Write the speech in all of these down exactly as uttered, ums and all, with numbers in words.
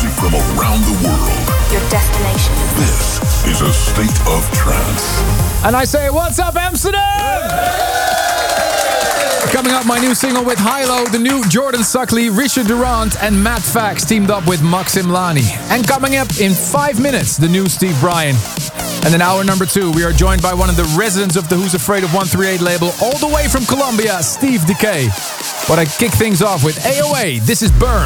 music from around the world. Your destination. This is a state of trance. And I say, what's up, Amsterdam? Coming up, my new single with Hilo, the new Jordan Suckley, Richard Durant and Matt Fax teamed up with Maxim Lani. And coming up in five minutes, the new Steve Bryan. And in hour number two, we are joined by one of the residents of the Who's Afraid of one thirty-eight label, all the way from Colombia, Steve Decay. But I kick things off with A O A, this is Burn.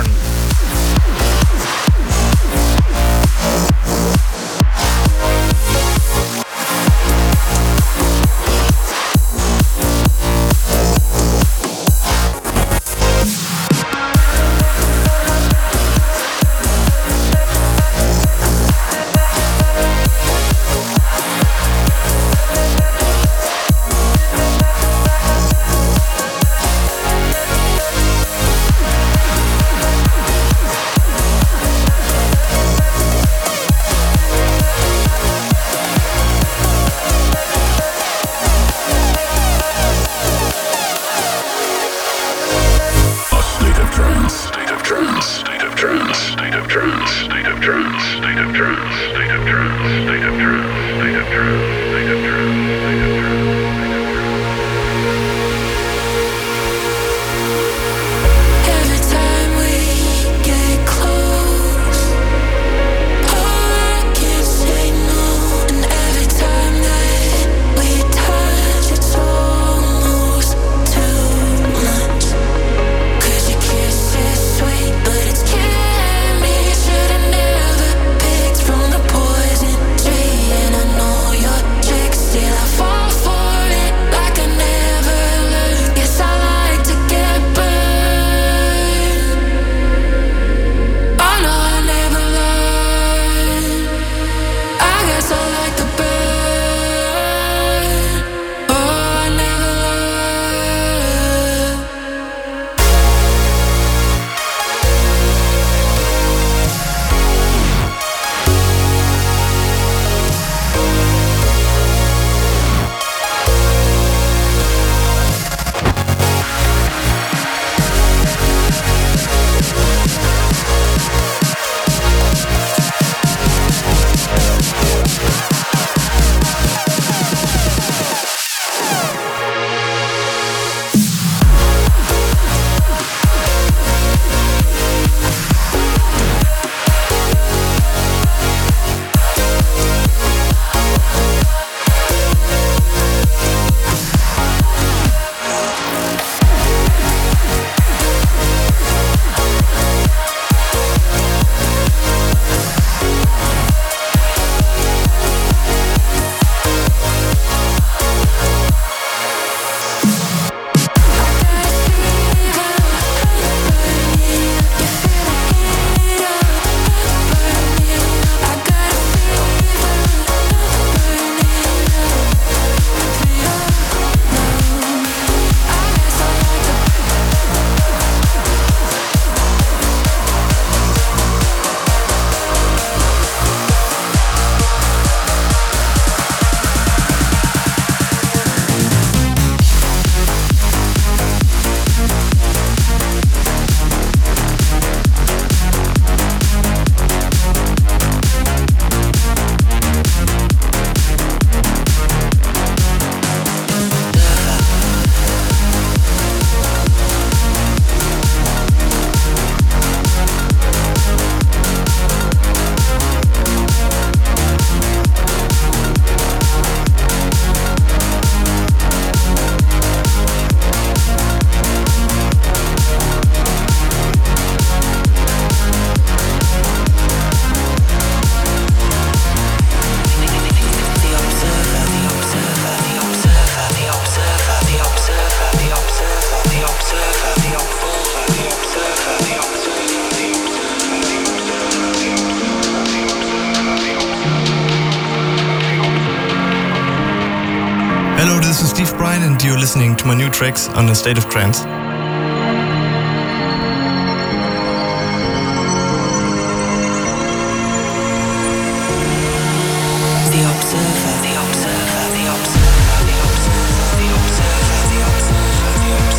You're listening to my new tracks on the State of Trance.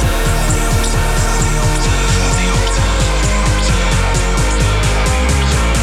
The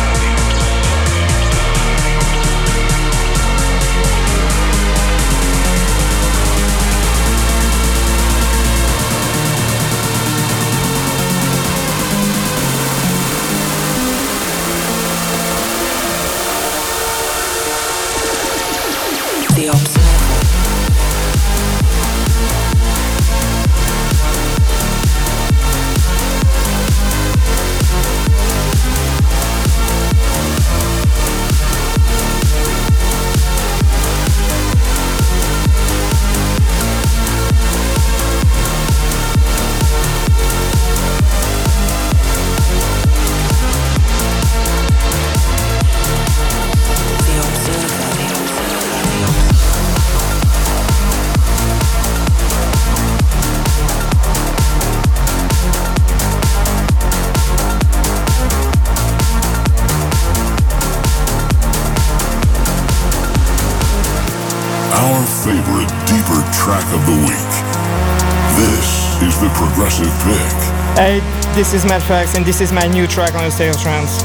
of the week. This is the Progressive Pick. Hey, this is Matt Fax, and this is my new track on the State of Trance.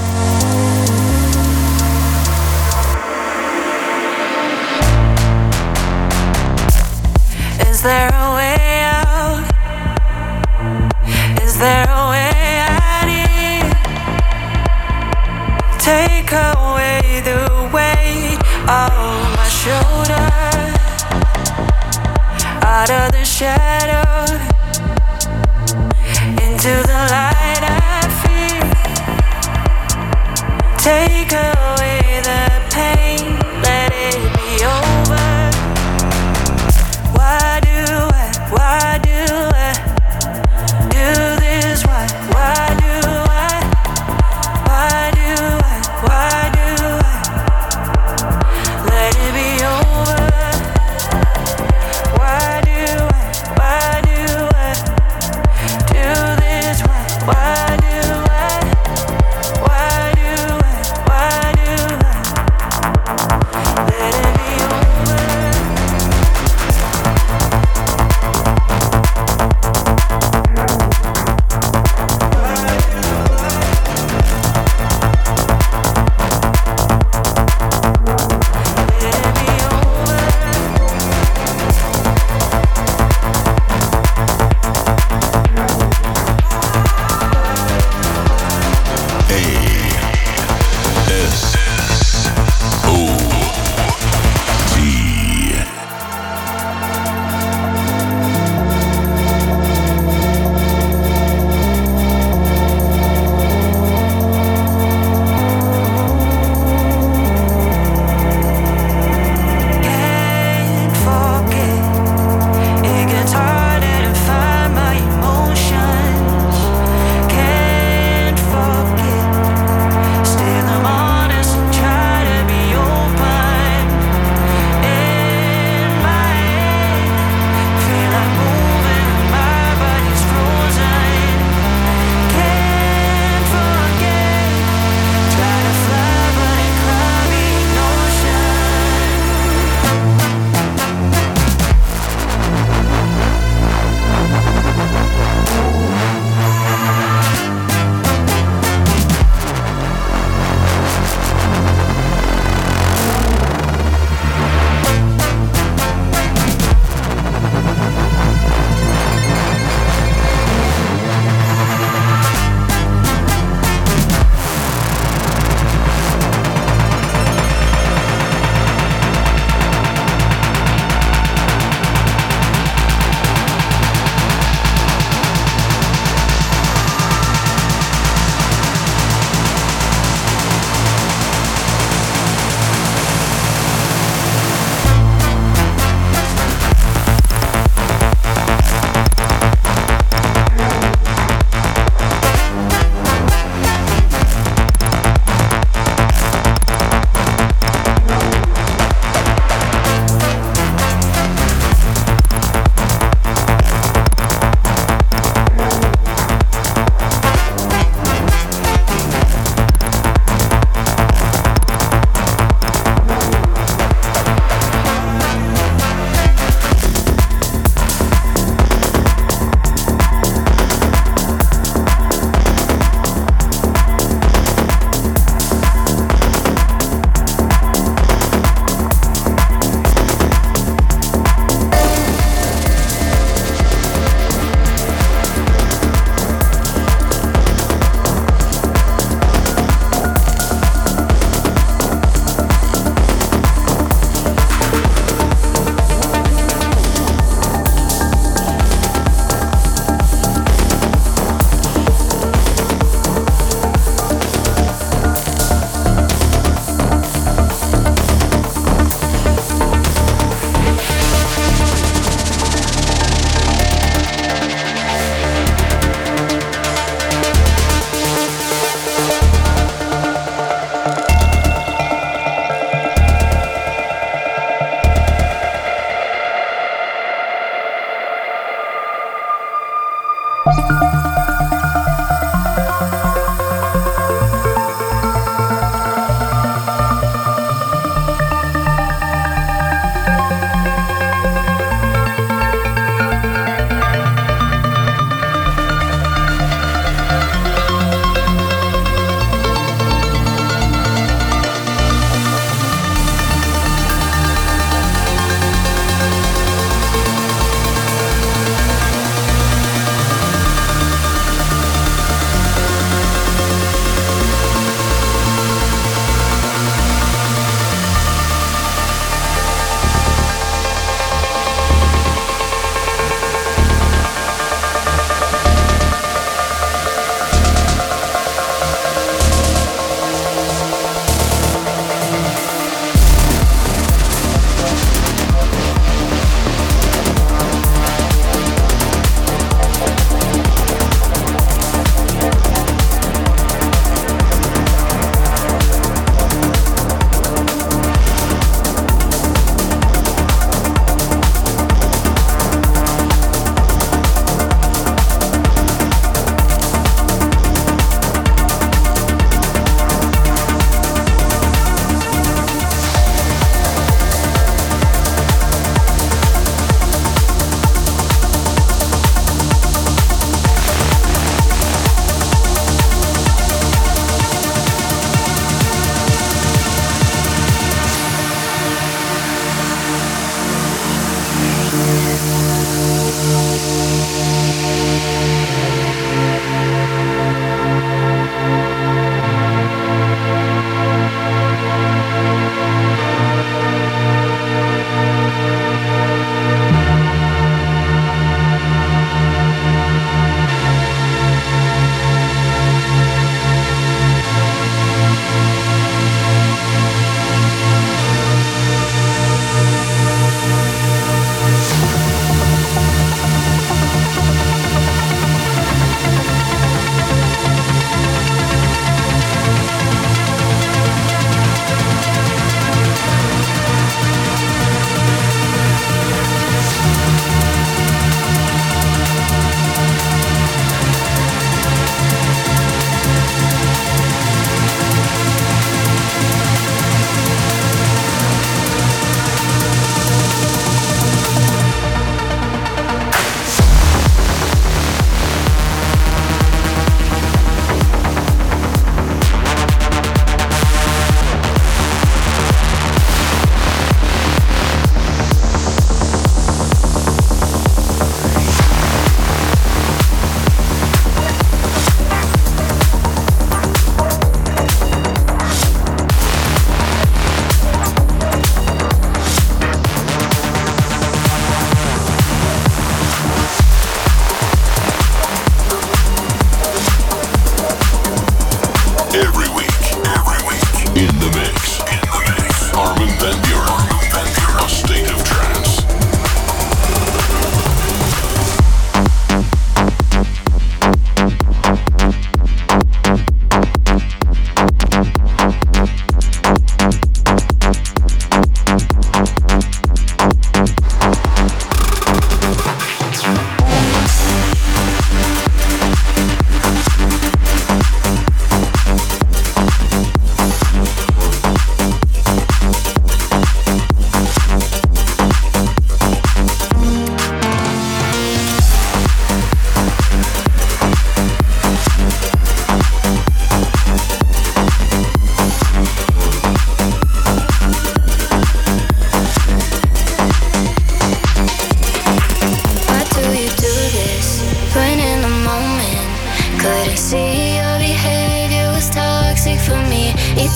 Is there a way out? Is there a way out here? Take away the weight off my shoulder, out of the shadow, into the light I feel. Take away the pain, let it be over. Why do I, why do I do this? Why, why do I, why do I, why do I let it be over? Why do I, why do I do this? Why, why do I, why do I, why do I let it be over?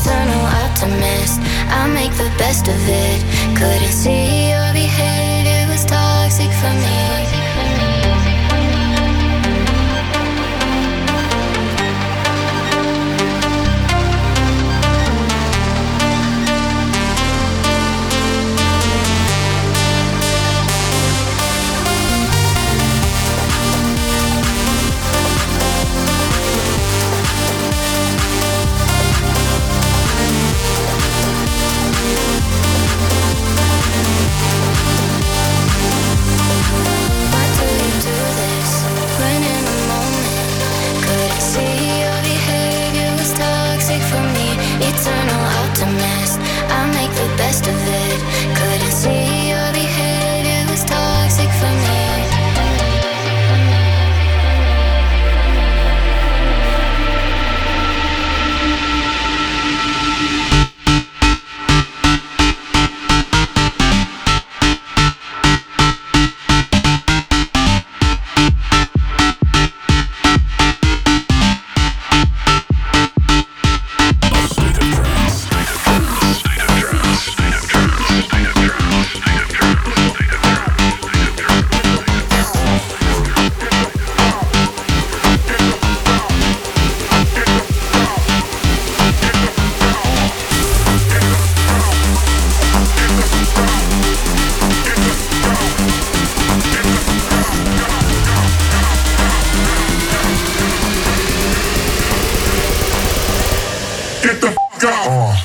eternal optimist. I make the best of it. Couldn't see your behavior was toxic for me. Eternal optimist, I make the best of it. Couldn't see your behavior was toxic for me. Get the f*** out.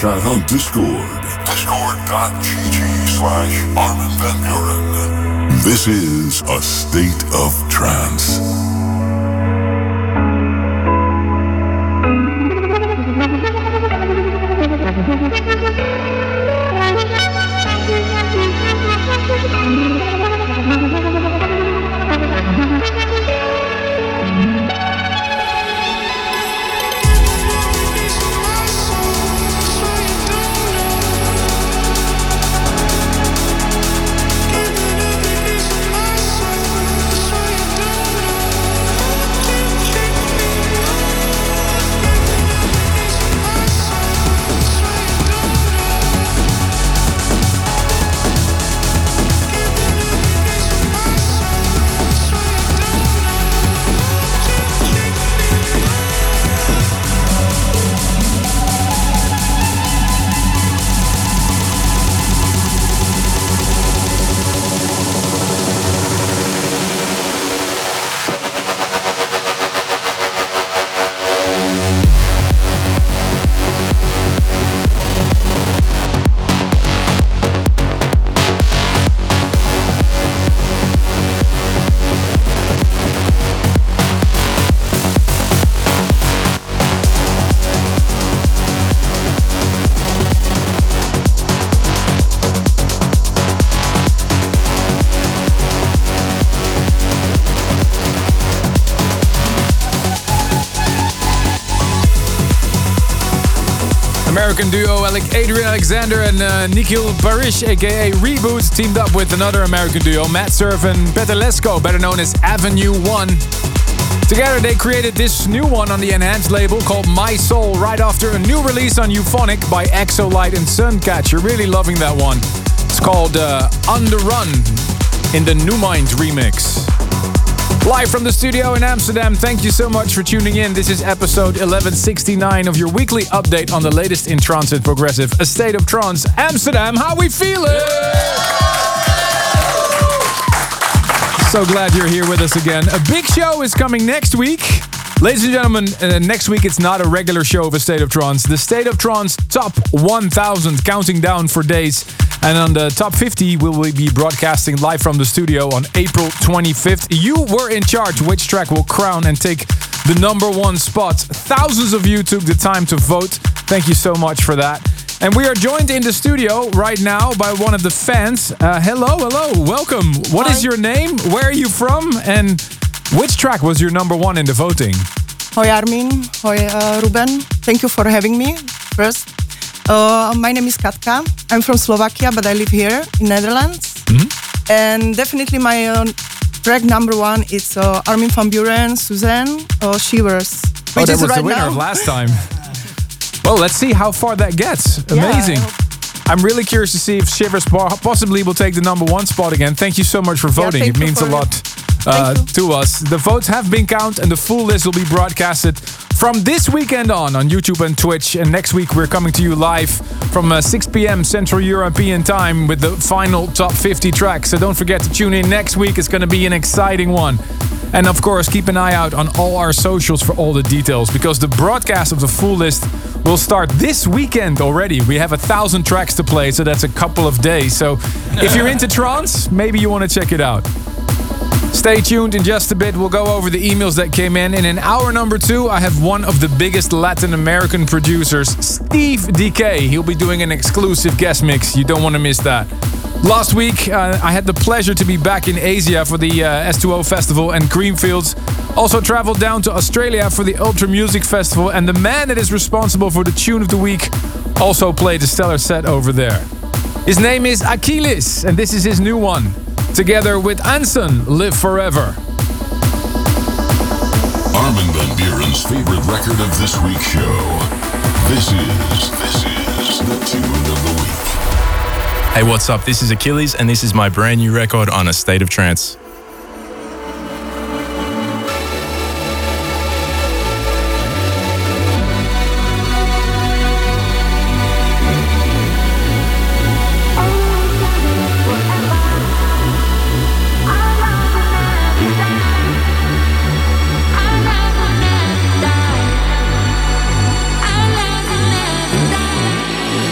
chat on Discord. Discord.gg slash Armin van Buren. This is A State of Trance. American duo Adrian Alexander and uh, Nikhil Parish, aka Reboot, teamed up with another American duo, Matt Surf and Peter Lesko, better known as Avenue One. Together they created this new one on the Enhanced label called My Soul, right after a new release on Euphonic by Exolight and Suncatcher. Really loving that one. It's called uh, On The Run in the New Mind remix. Live from the studio in Amsterdam, thank you so much for tuning in. This is episode eleven sixty-nine of your weekly update on the latest in trance and progressive. A State of Trance. Amsterdam, how we feeling? So glad you're here with us again. A big show is coming next week. Ladies and gentlemen, uh, next week it's not a regular show of A State of Trance. The State of Trance Top one thousand, counting down for days. And on the Top fifty, we will be broadcasting live from the studio on April twenty-fifth. You were in charge which track will crown and take the number one spot. Thousands of you took the time to vote. Thank you so much for that. And we are joined in the studio right now by one of the fans. Uh, hello, hello, welcome. What Hi. is your name? Where are you from? And which track was your number one in the voting? Hoi Armin, hoi uh, Ruben. Thank you for having me first. Uh, my name is Katka. I'm from Slovakia, but I live here in Netherlands. Mm-hmm. And definitely my uh, track number one is uh, Armin van Buuren, Suzanne, uh, Shivers. Oh, Which that is was right the winner now. of last time. Well, let's see how far that gets. Yeah, Amazing. I hope- I'm really curious to see if Shivers po- possibly will take the number one spot again. Thank you so much for voting. thank It you means a for- lot uh, Thank to us. The votes have been counted and the full list will be broadcasted from this weekend on on YouTube and Twitch. And next week we're coming to you live from uh, six p.m. Central European time with the final top fifty tracks. So don't forget to tune in next week. It's going to be an exciting one. And of course, keep an eye out on all our socials for all the details, because the broadcast of the full list will start this weekend already. We have a thousand tracks to play, so that's a couple of days. So if you're into trance, maybe you want to check it out. Stay tuned. In just a bit, we'll go over the emails that came in. And in hour number two, I have one of the biggest Latin American producers, Steve D K. He'll be doing an exclusive guest mix. You don't want to miss that. Last week, uh, I had the pleasure to be back in Asia for the uh, S two O Festival and Creamfields. Also traveled down to Australia for the Ultra Music Festival. And the man that is responsible for the Tune of the Week also played a stellar set over there. His name is Achilles, and this is his new one. Together with Anson, Live Forever. Armin van Buuren's favorite record of this week's show. This is, this is the Tune of the Week. Hey, what's up? This is Achilles, and this is my brand new record on A State of Trance. I'll never, never die.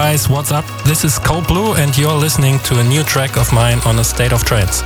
guys, what's up? This is Cold Blue and you're listening to a new track of mine on A State of Trance.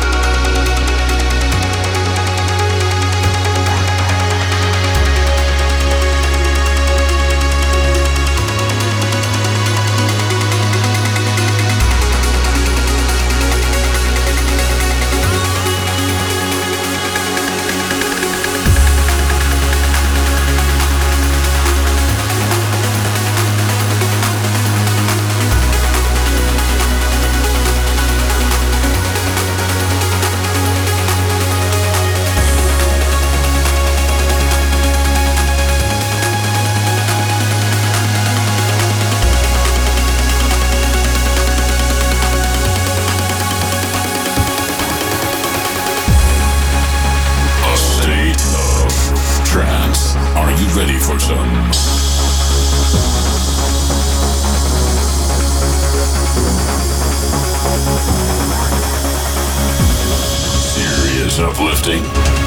Ready for some serious uplifting?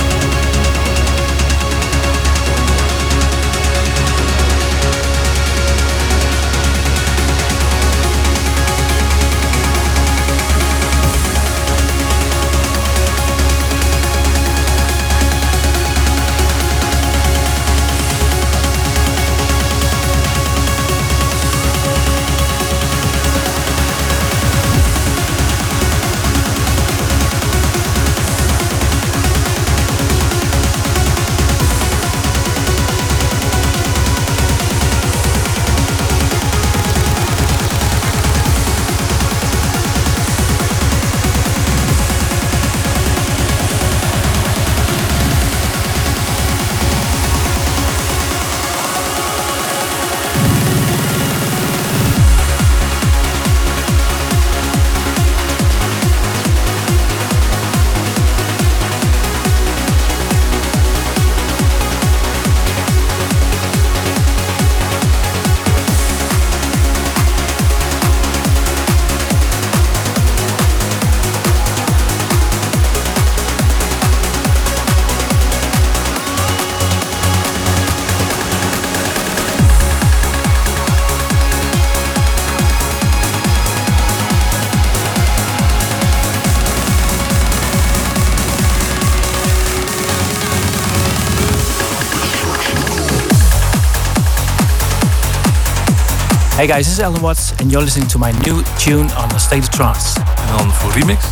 Hey guys, this is Alan Watts and you're listening to my new tune on A State of Trance. En dan voor remix.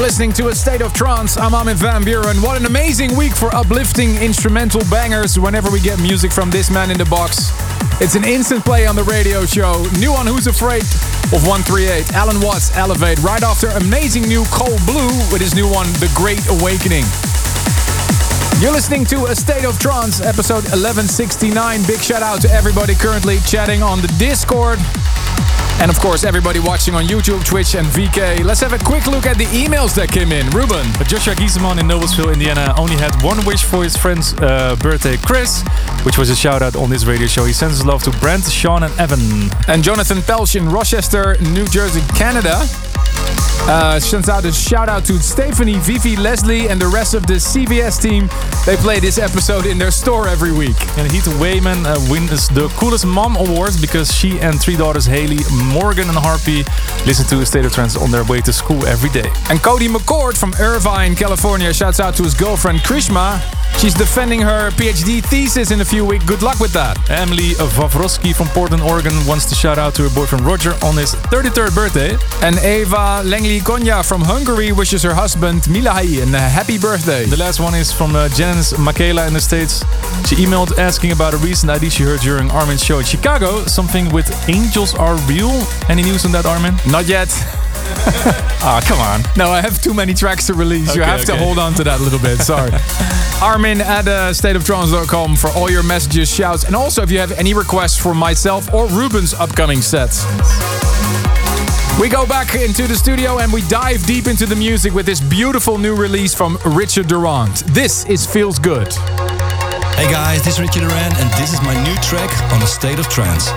listening to A State of Trance. I'm Armin van Buuren. What an amazing week for uplifting instrumental bangers whenever we get music from this man in the box. It's an instant play on the radio show. New on Who's Afraid of one thirty-eight. Alan Watts, Elevate. Right after amazing new Cold Blue with his new one, The Great Awakening. You're listening to A State of Trance, episode eleven sixty-nine. Big shout out to everybody currently chatting on the Discord. And of course, everybody watching on YouTube, Twitch and V K. Let's have a quick look at the emails that came in. Ruben. Joshua Giesemann in Noblesville, Indiana, only had one wish for his friend's uh, birthday, Chris, which was a shout out on this radio show. He sends his love to Brent, Sean and Evan. And Jonathan Pelch in Rochester, New Jersey, Canada. Uh, sends out a shout out to Stephanie, Vivi, Leslie and the rest of the C B S team. They play this episode in their store every week. And Heath Wayman uh, wins the Coolest Mom Awards because she and three daughters, Haley, Morgan and Harpy, listen to A State of Trance on their way to school every day. And Cody McCord from Irvine, California, shouts out to his girlfriend Krishma. She's defending her PhD thesis in a few weeks. Good luck with that. Emily Wawrowski from Portland, Oregon wants to shout out to her boyfriend Roger on his thirty-third birthday. And Eva Lengli Konya from Hungary wishes her husband Milahai a happy birthday. The last one is from uh, Janice Michaela in the States. She emailed asking about a recent idea she heard during Armin's show in Chicago. Something with Angels Are Real. Any news on that, Armin? Not yet. Ah, oh, come on. No, I have too many tracks to release. Okay, you have okay. to hold on to that a little bit. Sorry. Armin at uh, state of trance dot com for all your messages, shouts, and also if you have any requests for myself or Ruben's upcoming sets. We go back into the studio and we dive deep into the music with this beautiful new release from Richard Durand. This is Feels Good. Hey guys, this is Richard Durand and this is my new track on A State of Trance.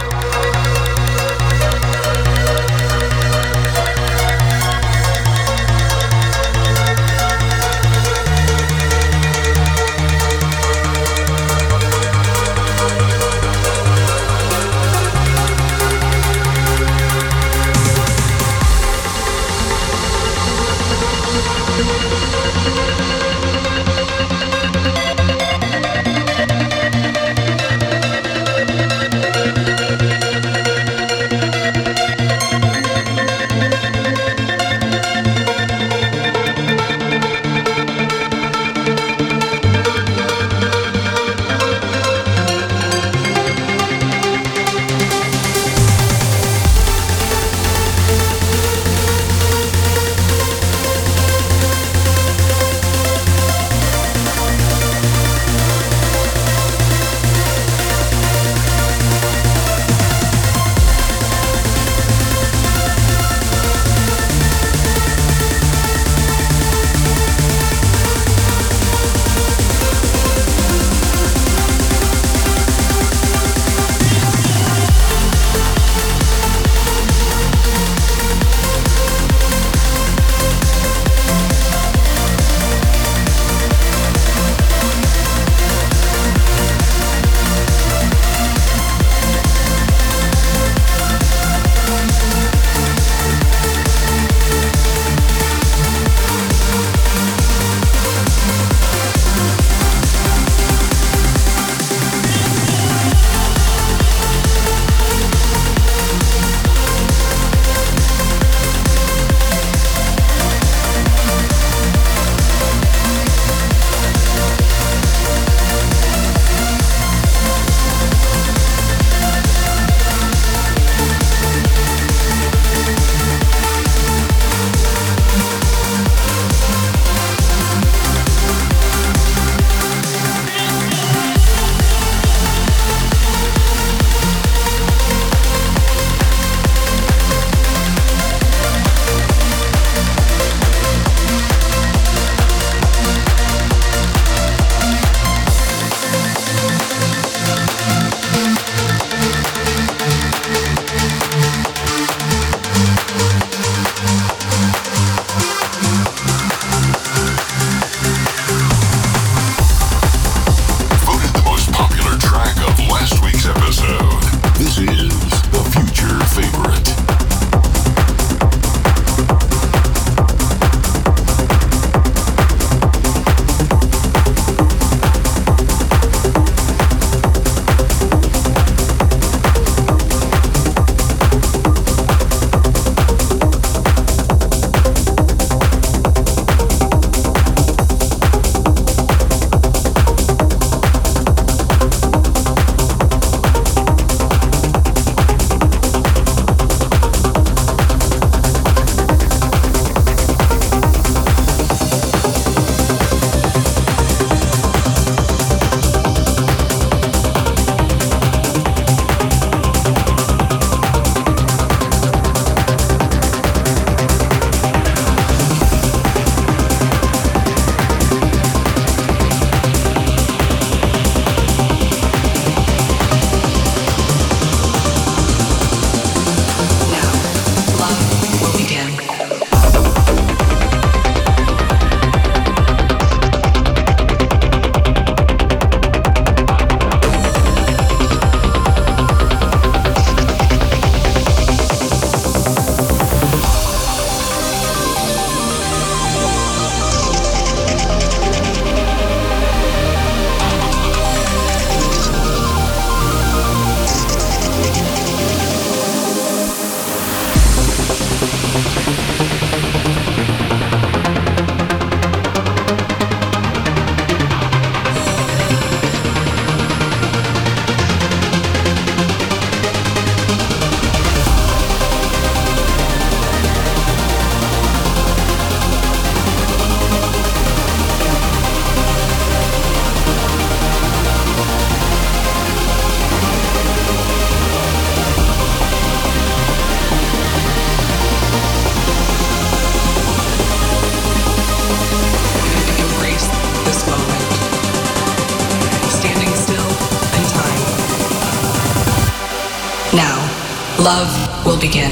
love will begin.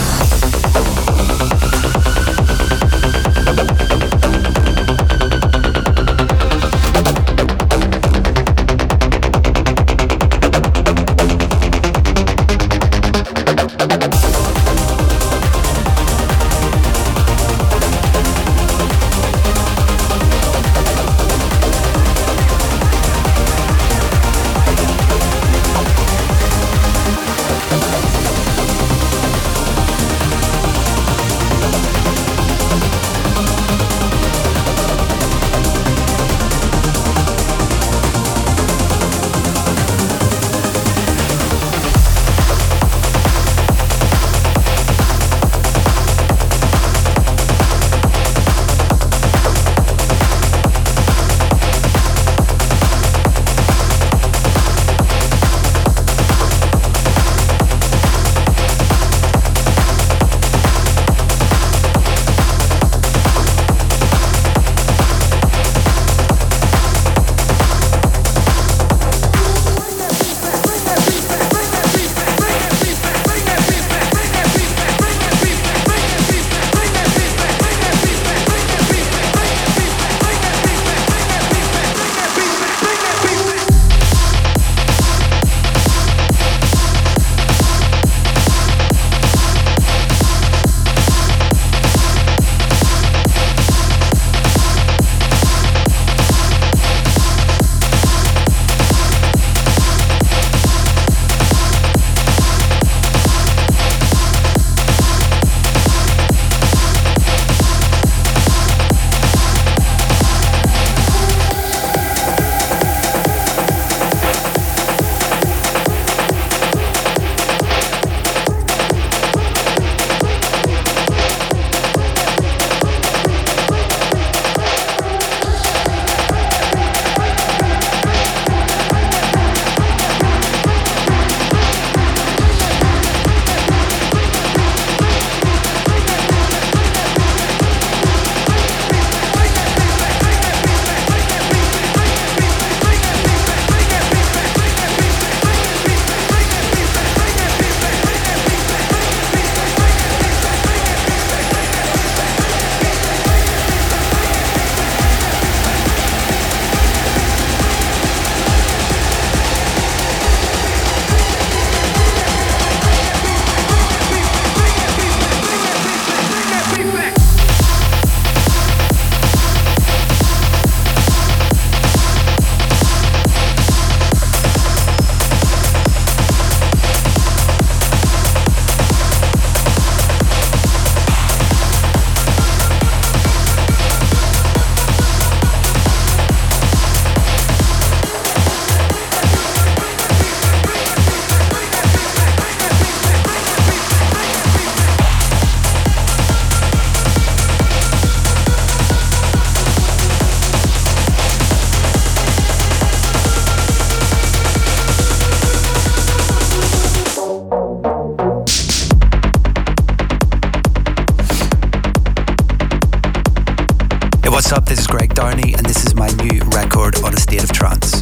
What's up? This is Greg Downey, and this is my new record on A State of Trance.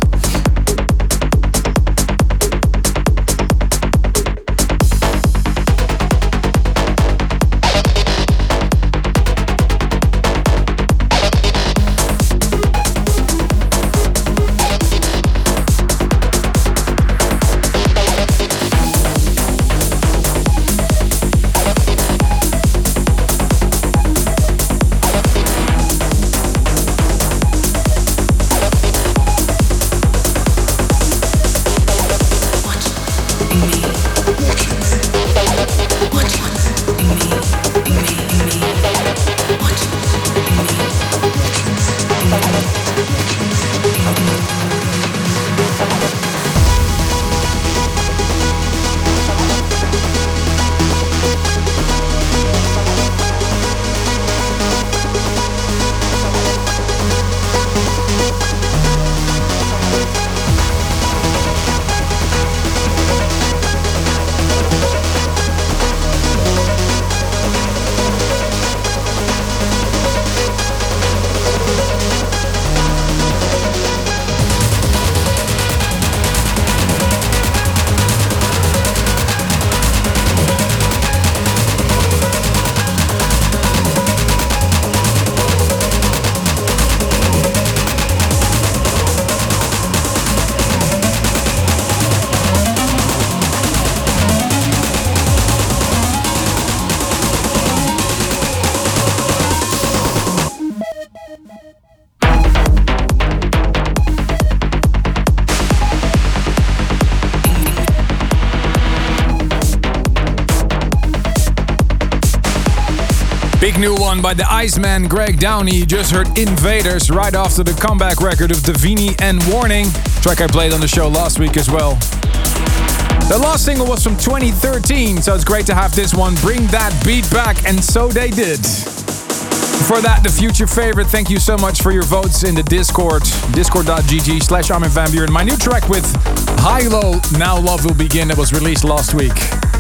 Big new one by the Iceman, Greg Downey. You just heard Invaders right after the comeback record of Davini and Warning. Track I played on the show last week as well. The last single was from twenty thirteen, so it's great to have this one bring that beat back, and so they did. Before that, the future favorite. Thank you so much for your votes in the Discord. Discord.gg slash Armin van Buuren. My new track with Hilo, Now Love Will Begin, that was released last week.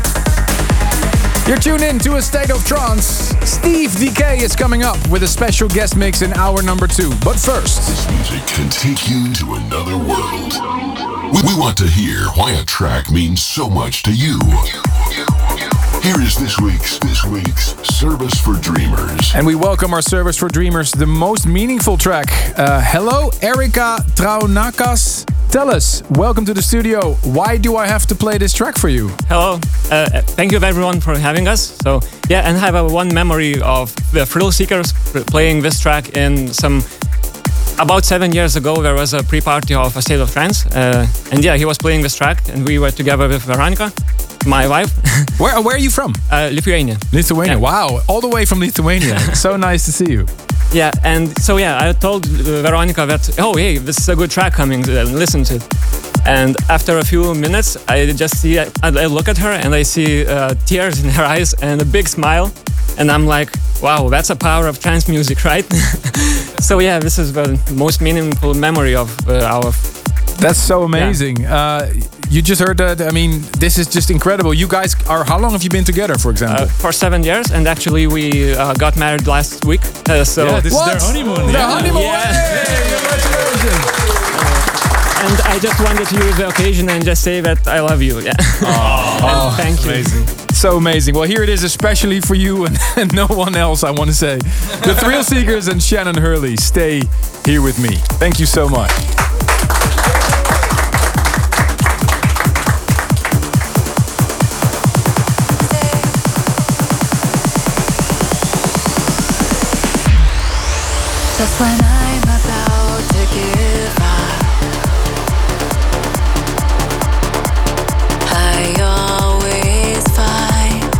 You're tuned in to A State of Trance. Steve D K is coming up with a special guest mix in hour number two. But first, this music can take you to another world. We, we want to hear why a track means so much to you. Here is this week's this week's Service for Dreamers. And we welcome our Service for Dreamers, the most meaningful track. Uh, hello, Erika Traunakas. Tell us, welcome to the studio. Why do I have to play this track for you? Hello, uh, thank you everyone for having us. So yeah, and I have a one memory of the Thrill Seekers playing this track in some, about seven years ago, there was a pre-party of A State of Trance. Uh, and yeah, he was playing this track and we were together with Veronica, my wife. Where, where are you from? Uh, Lithuania. Lithuania, yeah. Wow, all the way from Lithuania. So nice to see you. Yeah, and so yeah, I told Veronica that, oh hey, this is a good track coming, listen to it. And after a few minutes, I just see, I, I look at her and I see uh, tears in her eyes and a big smile. And I'm like, wow, that's a power of trance music, right? So yeah, this is the most meaningful memory of uh, our... That's so amazing. Yeah. Uh, you just heard that. I mean, this is just incredible. You guys are, how long have you been together, for example? Uh, for seven years, and actually we uh, got married last week. Uh, so yeah, this what? is their honeymoon. The yeah. honeymoon. Yeah. Hey, congratulations. And I just wanted to use the occasion and just say that I love you. Yeah. Oh, thank you. Amazing. So amazing. Well, here it is, especially for you and, and no one else, I want to say. The Thrill Seekers and Shannon Hurley, stay here with me. Thank you so much. Just when I'm about to give up, I always find.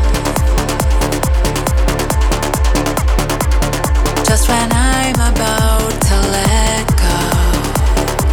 Just when I'm about to let go,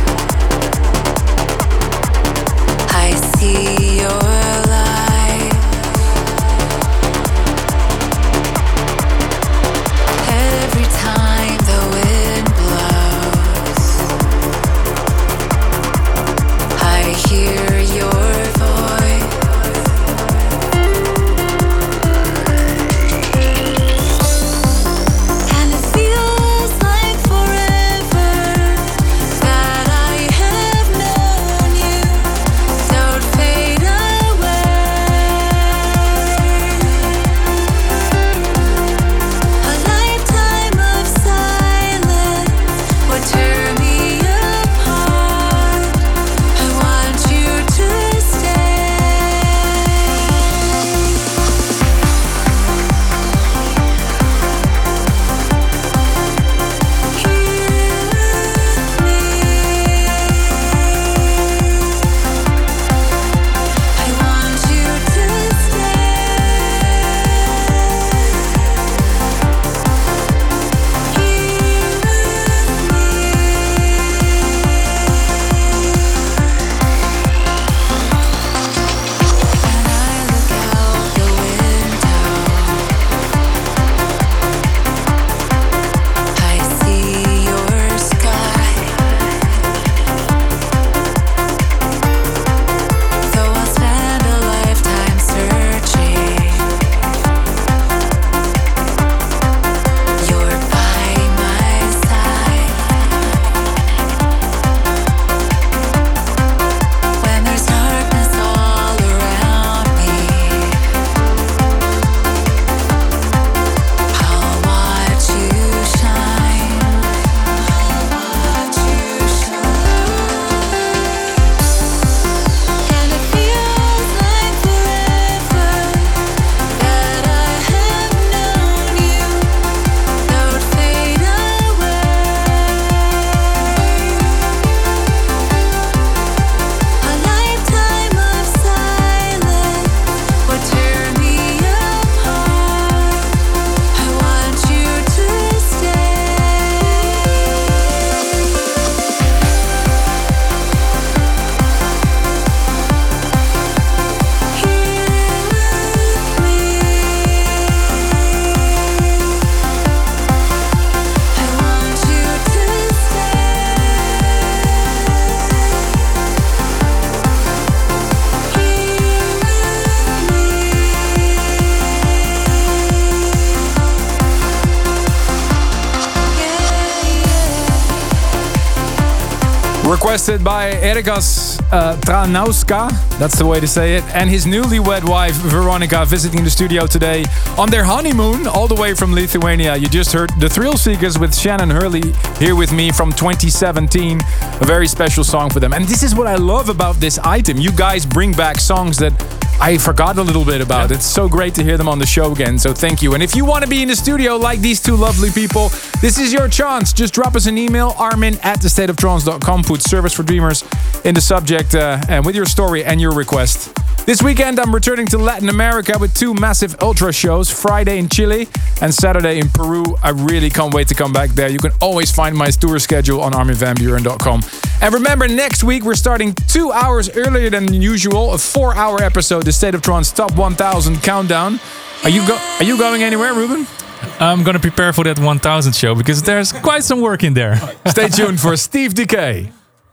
requested by Erikas uh, Tranauska, that's the way to say it, and his newlywed wife Veronica visiting the studio today on their honeymoon all the way from Lithuania. You just heard The Thrill Seekers with Shannon Hurley here with me from twenty seventeen. A very special song for them. And this is what I love about this item. You guys bring back songs that I forgot a little bit about. It's so great to hear them on the show again, so thank you. And if you want to be in the studio like these two lovely people, this is your chance. Just drop us an email, armin at the state of trance dot com. Put Service for Dreamers in the subject uh, and with your story and your request. This weekend, I'm returning to Latin America with two massive ultra shows, Friday in Chile and Saturday in Peru. I really can't wait to come back there. You can always find my tour schedule on armin van buuren dot com. And remember, next week we're starting two hours earlier than usual, a four-hour episode, the State of Trance Top one thousand Countdown. Are you go- Are you going anywhere, Ruben? I'm gonna prepare for that one thousand show because there's quite some work in there. Stay tuned for Steve Decay.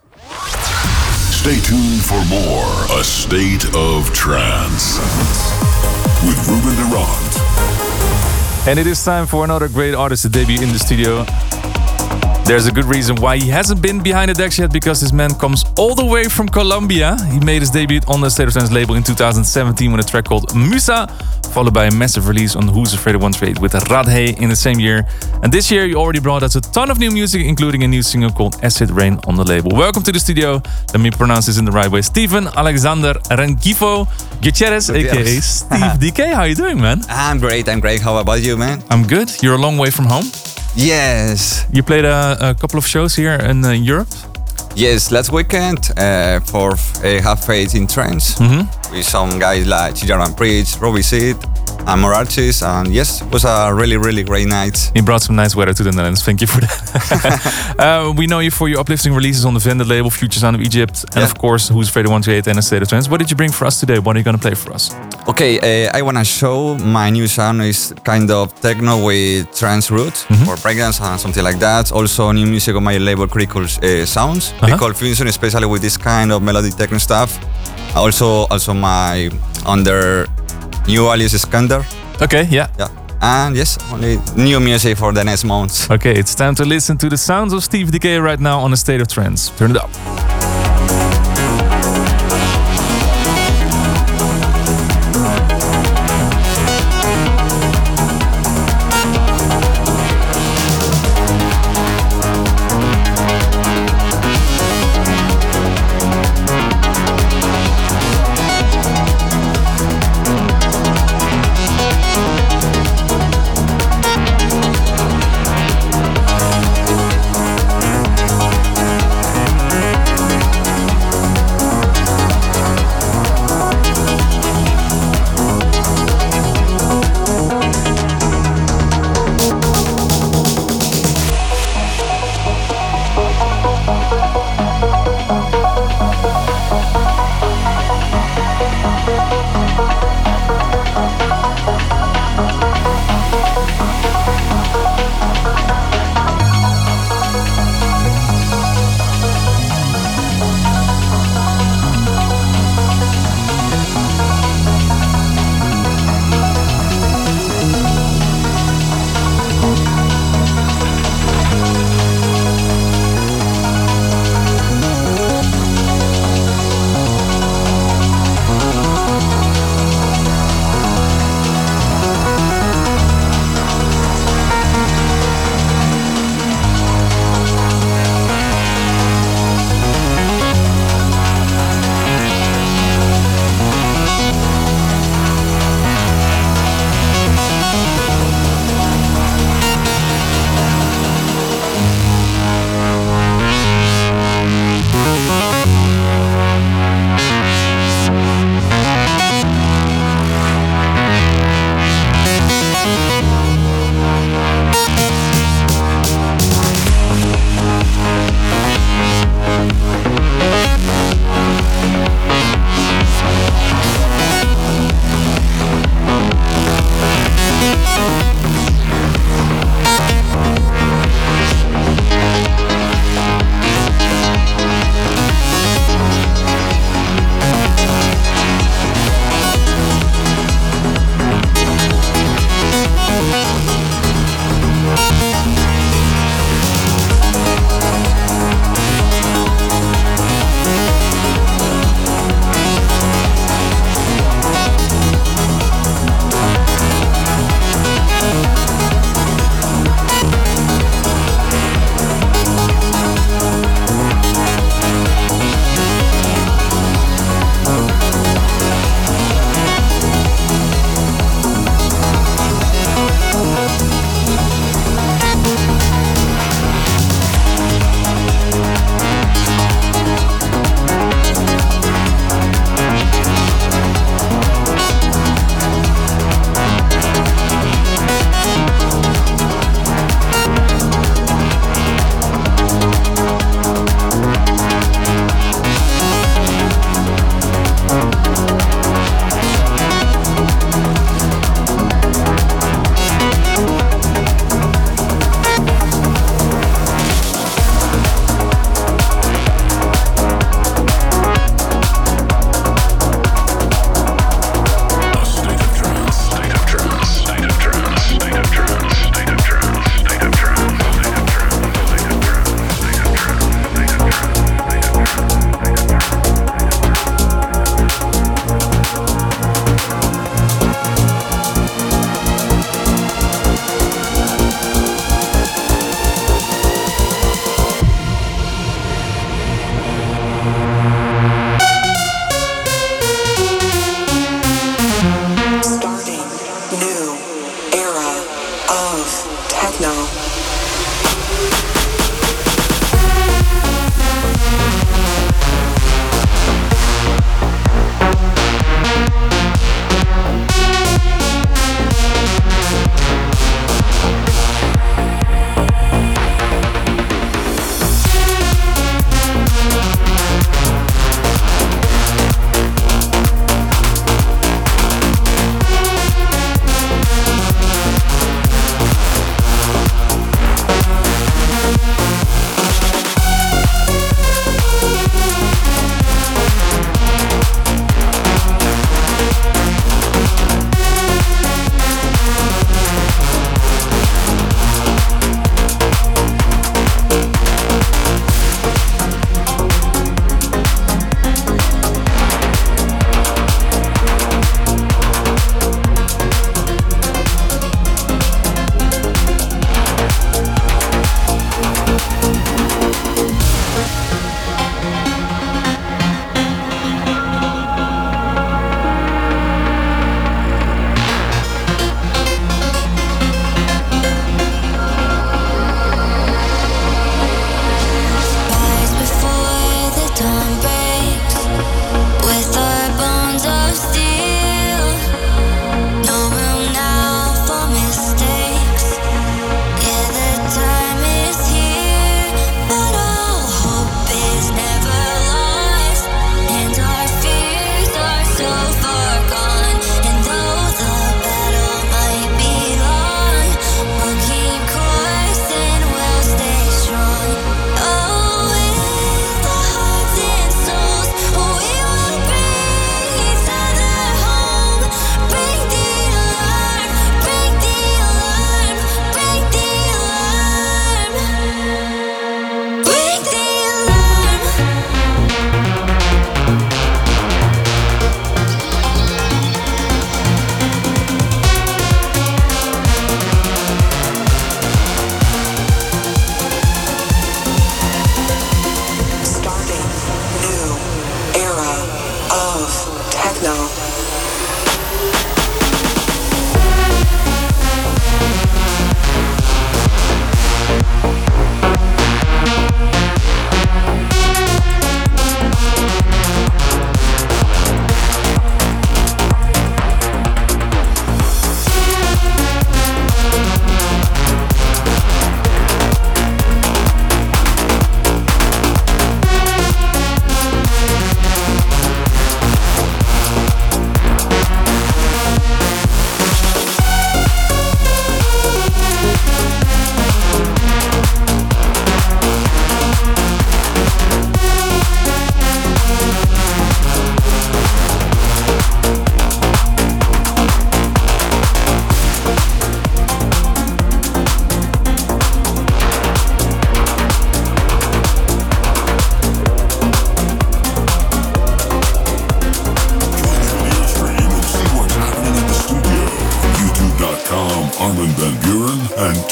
Stay tuned for more A State of Trance with Ruben de Ronde. And it is time for another great artist to debut in the studio. There's a good reason why he hasn't been behind the decks yet, because this man comes all the way from Colombia. He made his debut on the State of Trance label in two thousand seventeen with a track called Musa, followed by a massive release on Who's Afraid of one thirty-eight with Radhe in the same year. And this year he already brought us a ton of new music, including a new single called Acid Rain on the label. Welcome to the studio. Let me pronounce this in the right way. Steven Alexander Rengifo Gutierrez, aka Steve D K. How you doing, man? I'm great, I'm great. How about you, man? I'm good. You're a long way from home? Yes. You played a, a couple of shows here in uh, Europe? Yes, last weekend uh, for uh, Have Faith in Trance Mm-hmm. with some guys like Chijaran Preach, Robbie Seed, and more artists. And yes, it was a really, really great night. You brought some nice weather to the Netherlands. Thank you for that. uh, we know you for your uplifting releases on the Vendor label, Future Sound of Egypt, and yeah. of course, Who's Afraid of one thirty-eight and A State of Trance. What did you bring for us today? What are you going to play for us? Okay, uh, I want to show my new sound is kind of techno with trance roots Mhm. or breakdance and something like that. Also, new music on my label, Critical uh, Sounds. Uh-huh. Critical Fusion, especially with this kind of melodic techno stuff. Also, also my under new alias Iskander. Okay, yeah. Yeah. And yes, only new music for the next months. Okay, it's time to listen to the sounds of Steve Decay right now on A State of Trance. Turn it up. We'll be right back.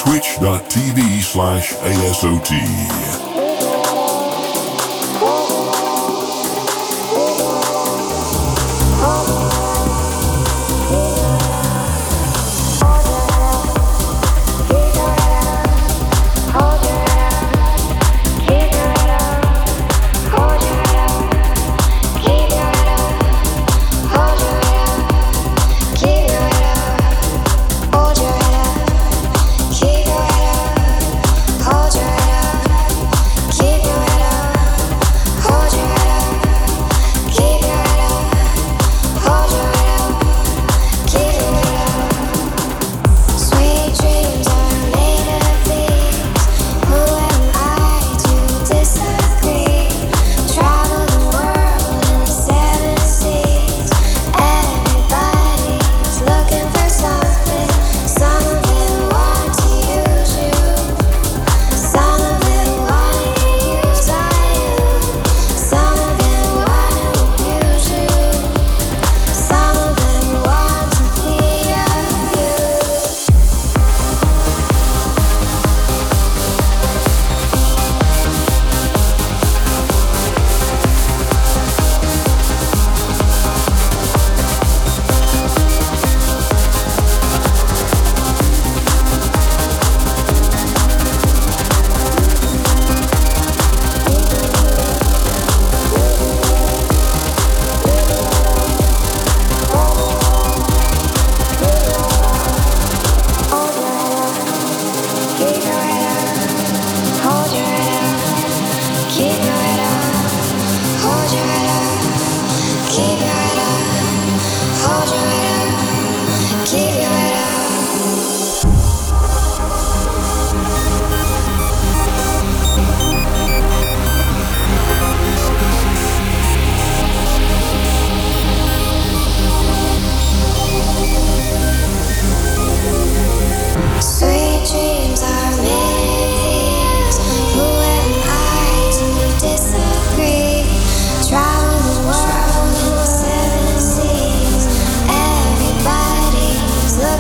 twitch.tv slash ASOT. Travel the world in seven seas. Everybody's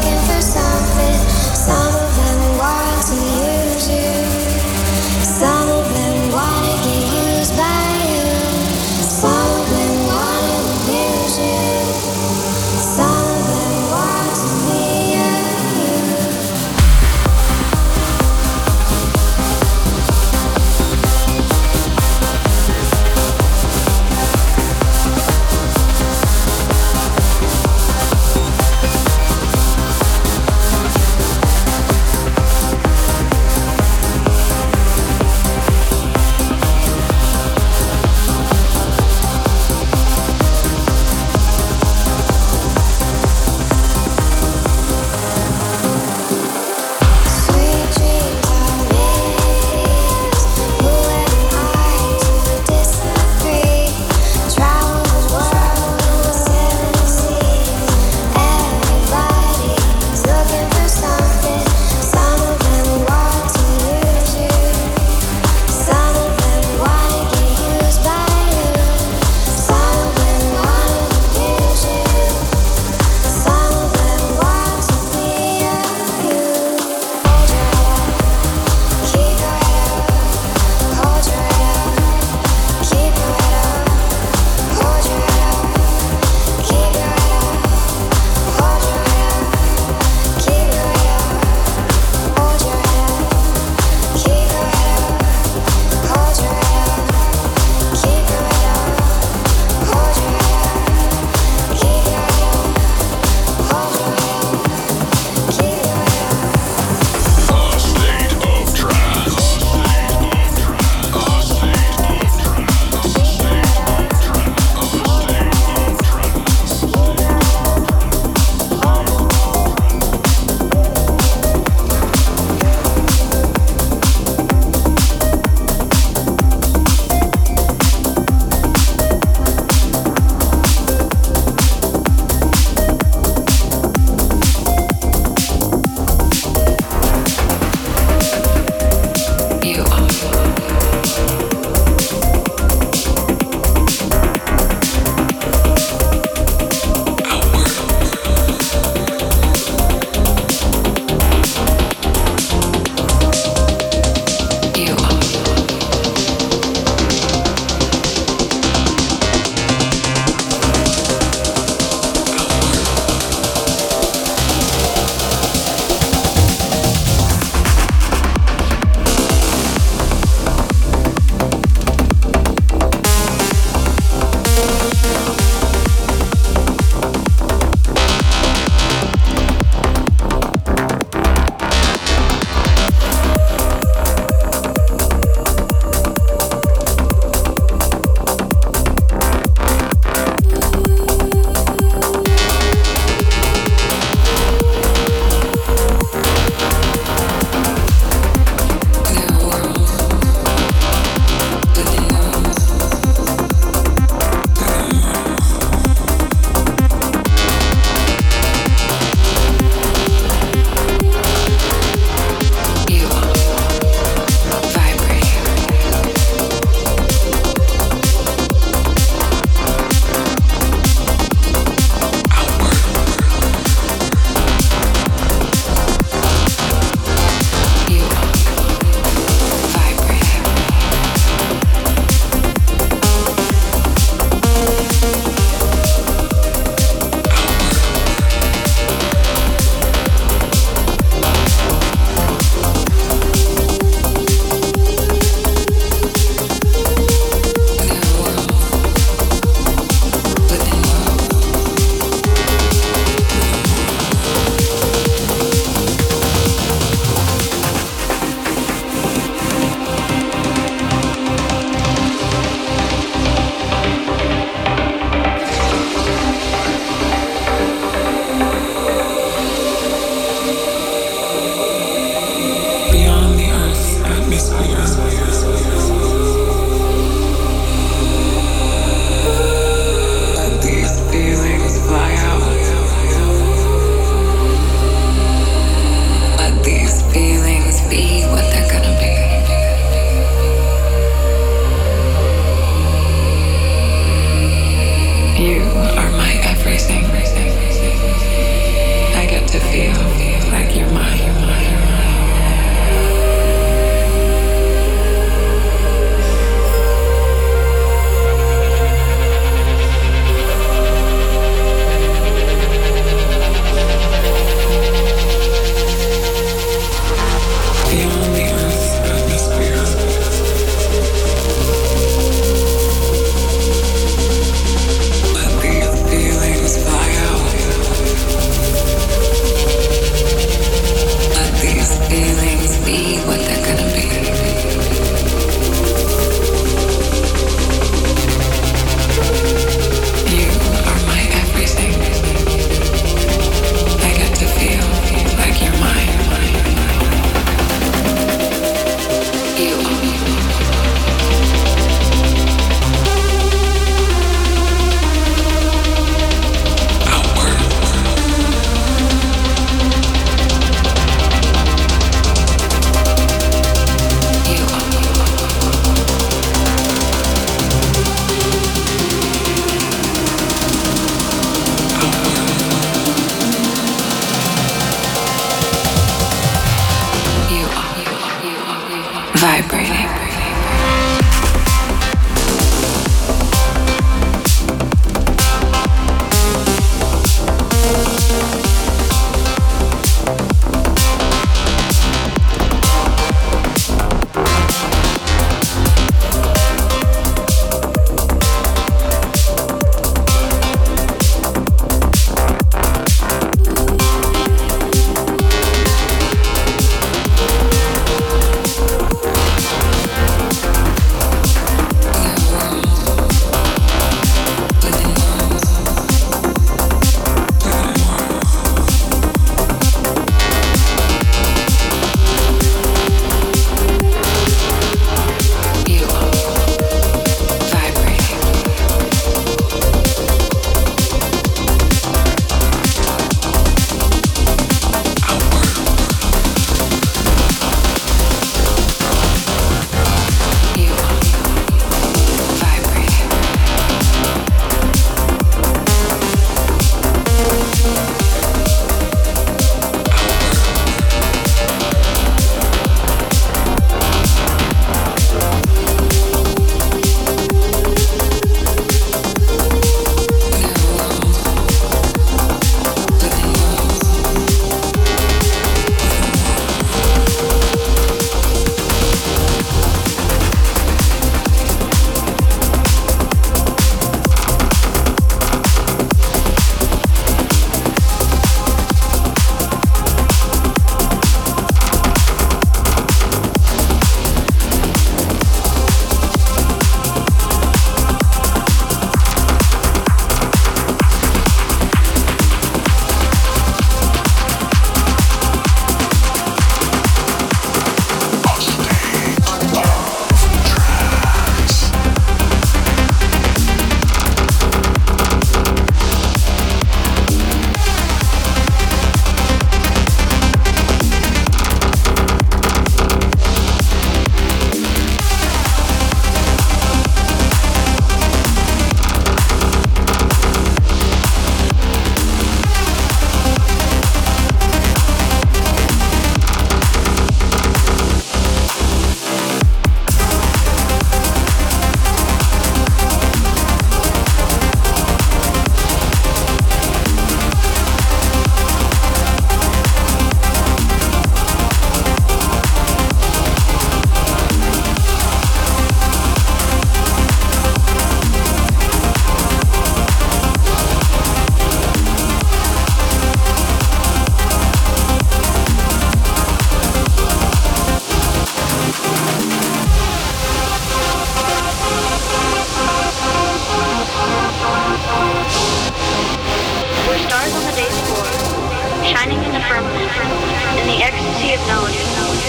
technology.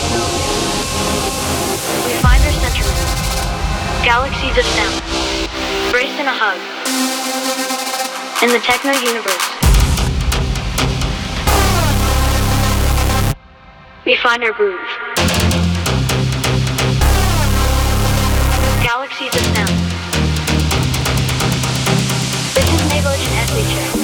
We find our centerment. Galaxies of sound. Embraced in a hug. In the techno universe. We find our groove. Galaxies of sound. This is Navolition Essay Check.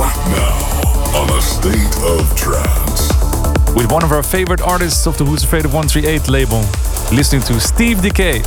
Right now, on A State of Trance. With one of our favorite artists of the Who's Afraid of one thirty-eight label, listening to Steve Decay.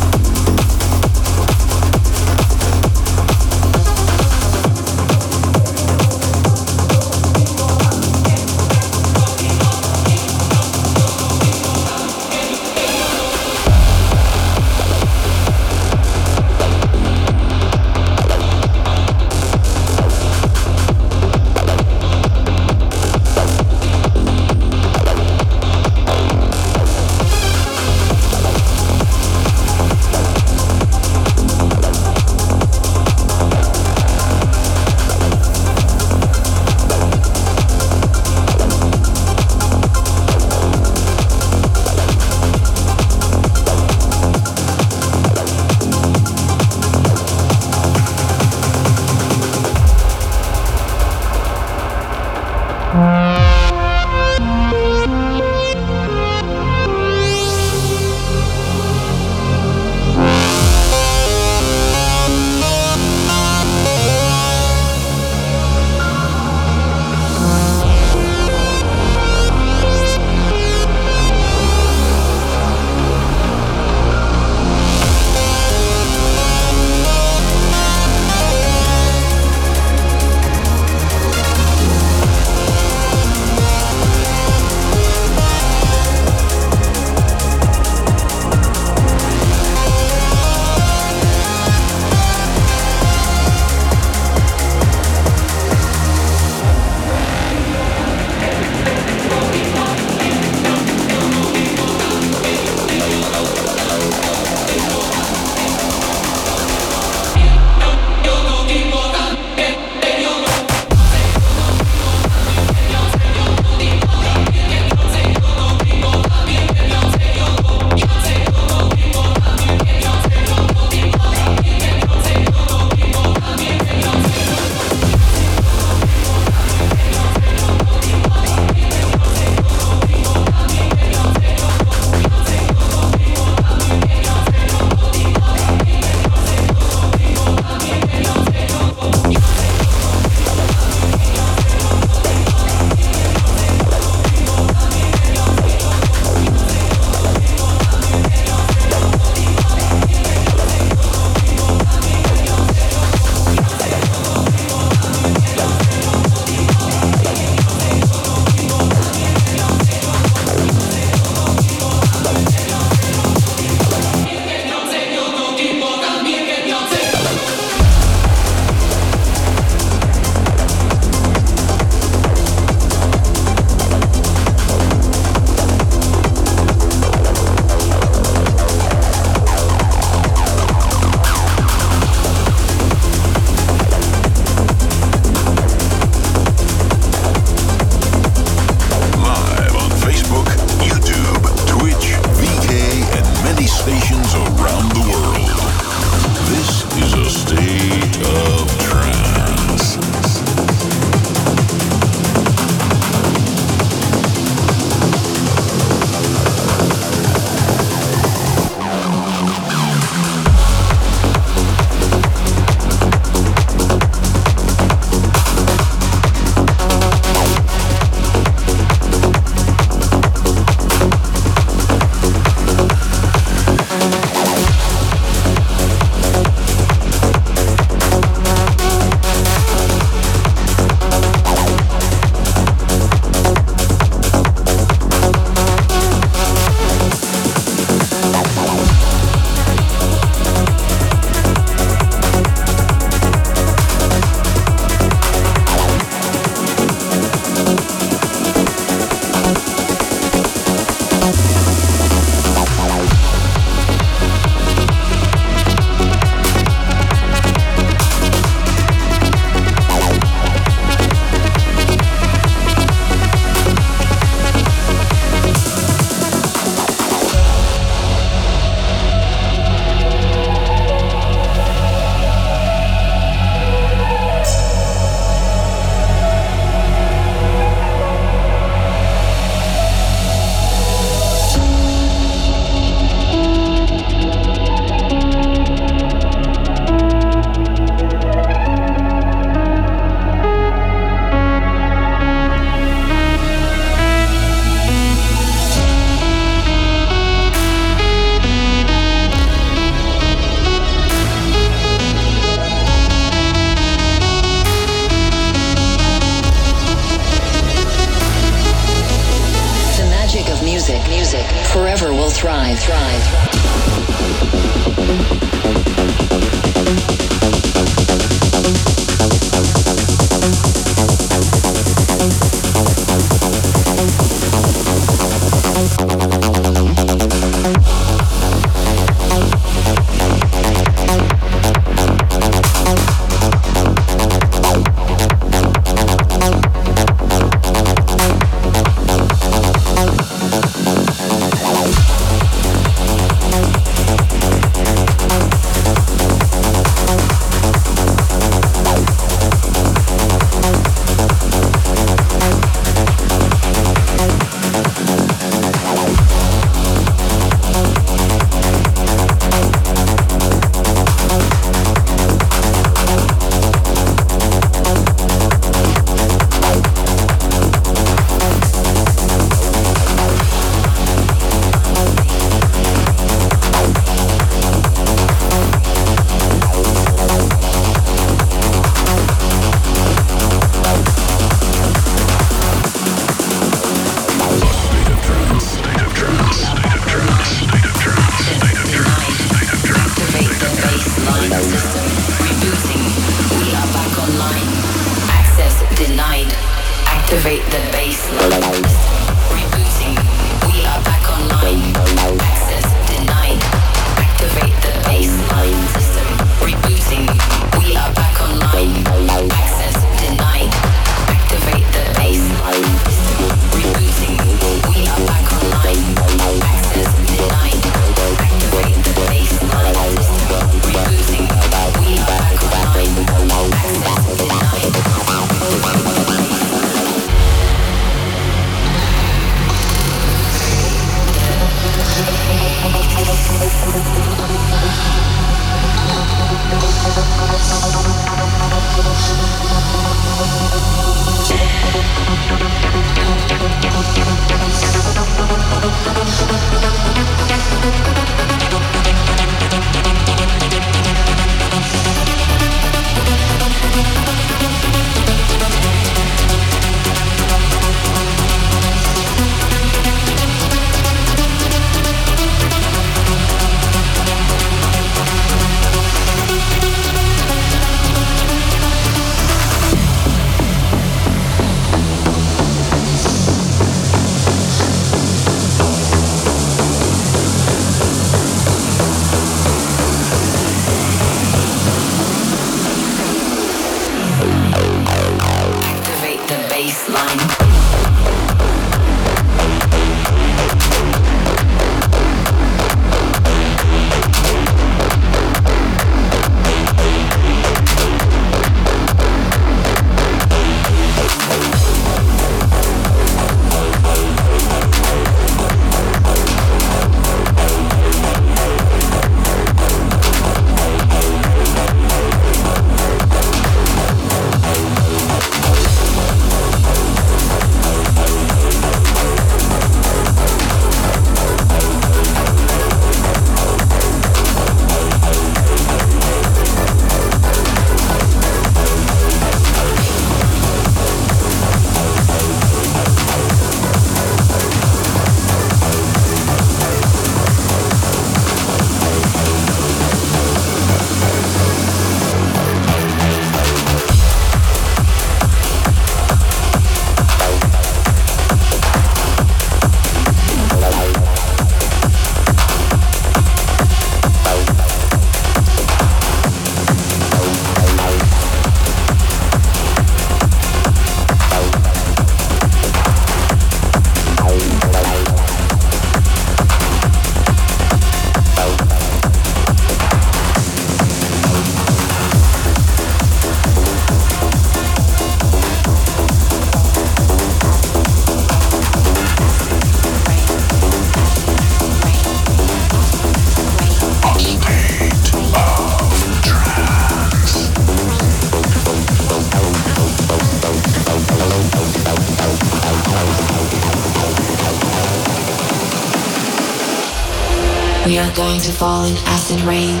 We are going to fall in acid rain.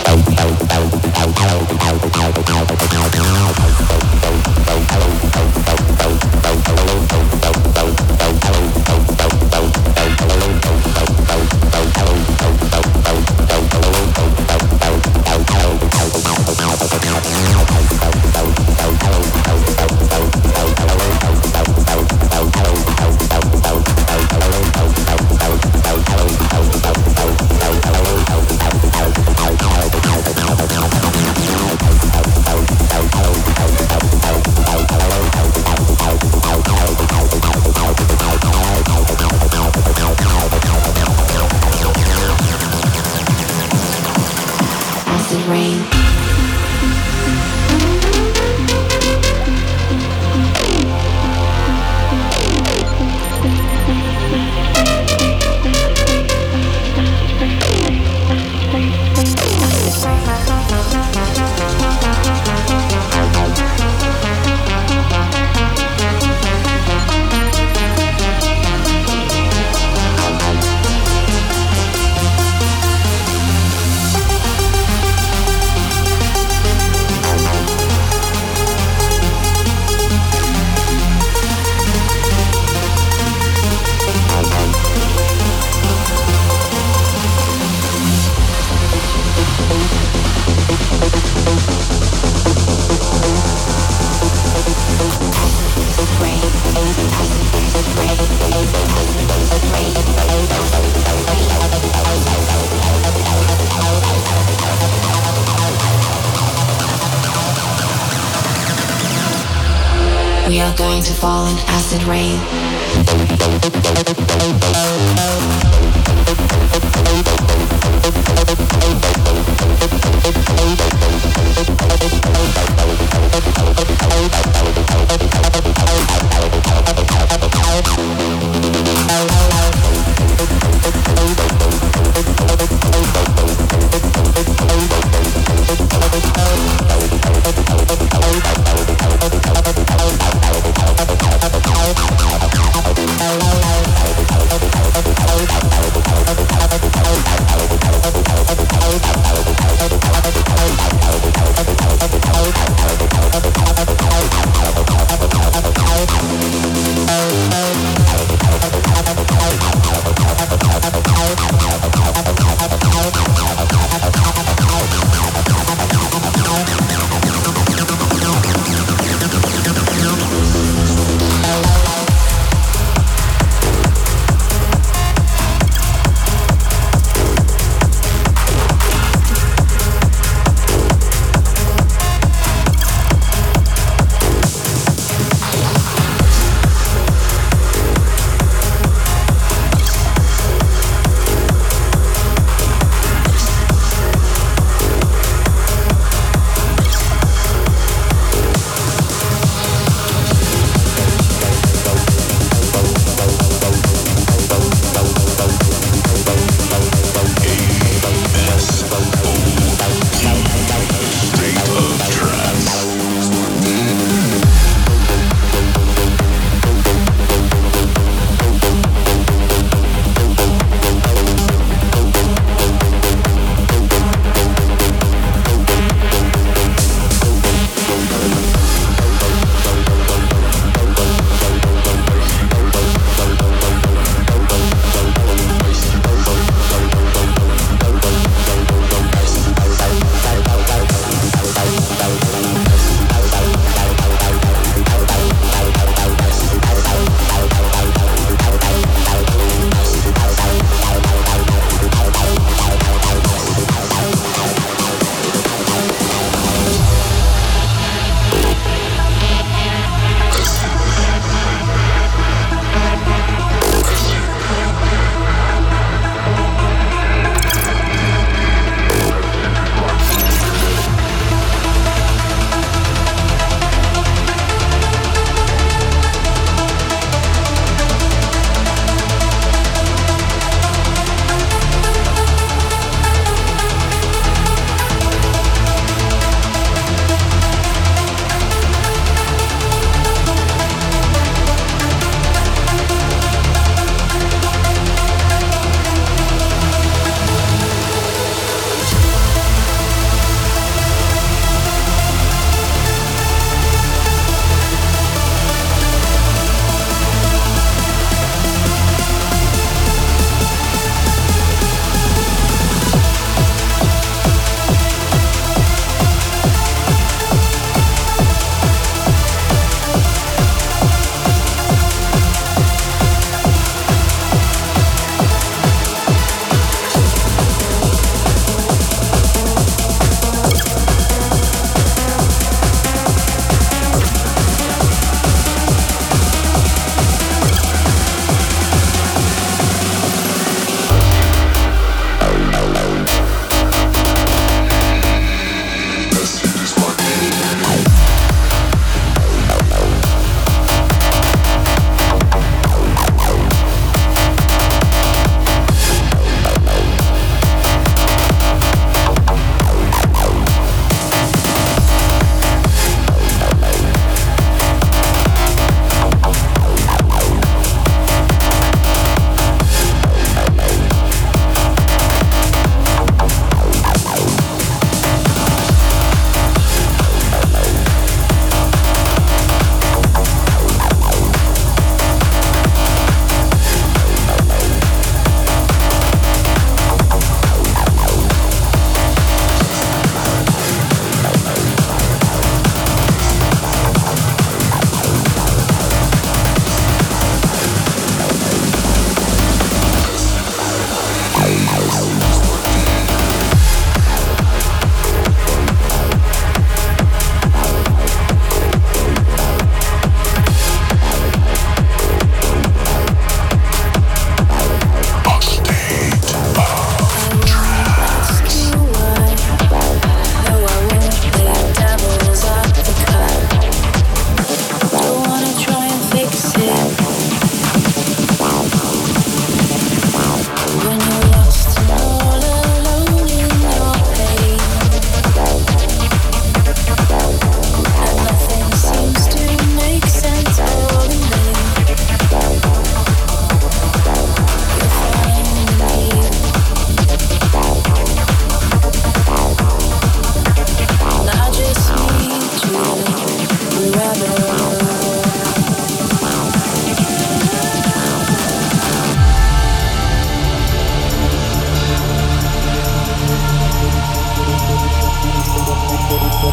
We are going to fall in acid rain. We'll be right back.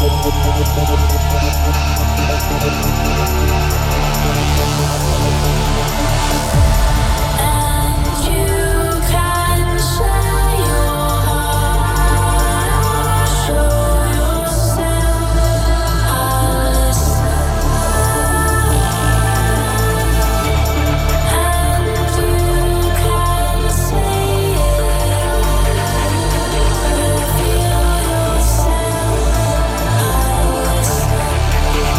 Feel yourself.